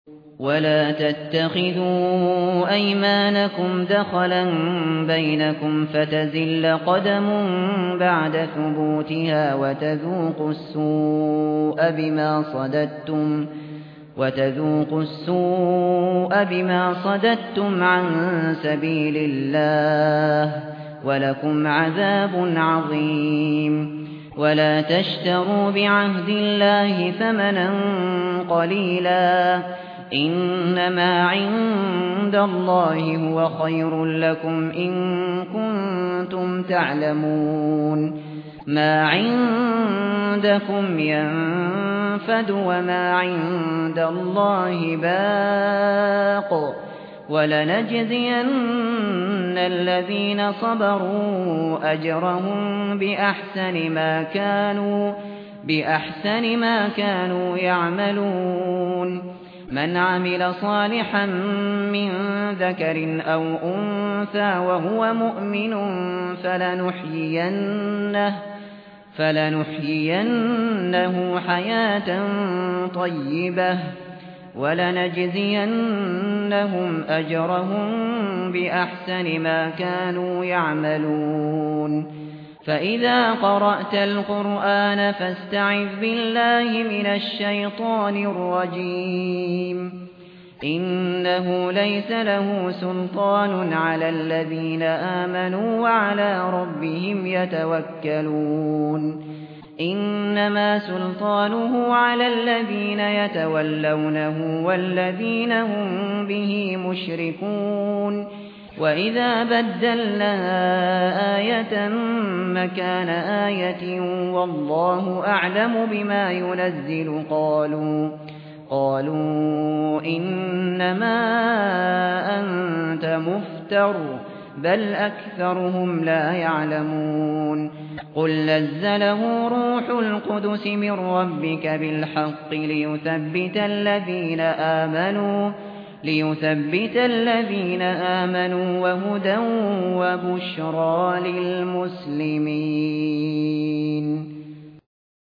ولا تتخذوا أيمانكم دخلا بينكم فتزل قدم بعد ثبوتها وتذوقوا السوء بما صددتم عن سبيل الله ولكم عذاب عظيم. ولا تشتروا بعهد الله ثمنا قليلا إنما عند الله هو خير لكم إن كنتم تعلمون. ما عندكم ينفد وما عند الله باق ولنجزين الذين صبروا أجرهم بأحسن ما كانوا يعملون. من عمل صالحا من ذكر أو أنثى وهو مؤمن فلنحيينه حياة طيبة ولنجزينهم أجرهم بأحسن ما كانوا يعملون. فإذا قرأت القرآن فاستعذ بالله من الشيطان الرجيم. إنه ليس له سلطان على الذين آمنوا وعلى ربهم يتوكلون. إنما سلطانه على الذين يتولونه والذين هم به مشركون. وإذا بدلنا آية مكان آية والله أعلم بما ينزل قالوا إنما أنت مفتر بل أكثرهم لا يعلمون. قل نزله روح القدس من ربك بالحق ليثبت الذين آمنوا وهدى وبشرى للمسلمين.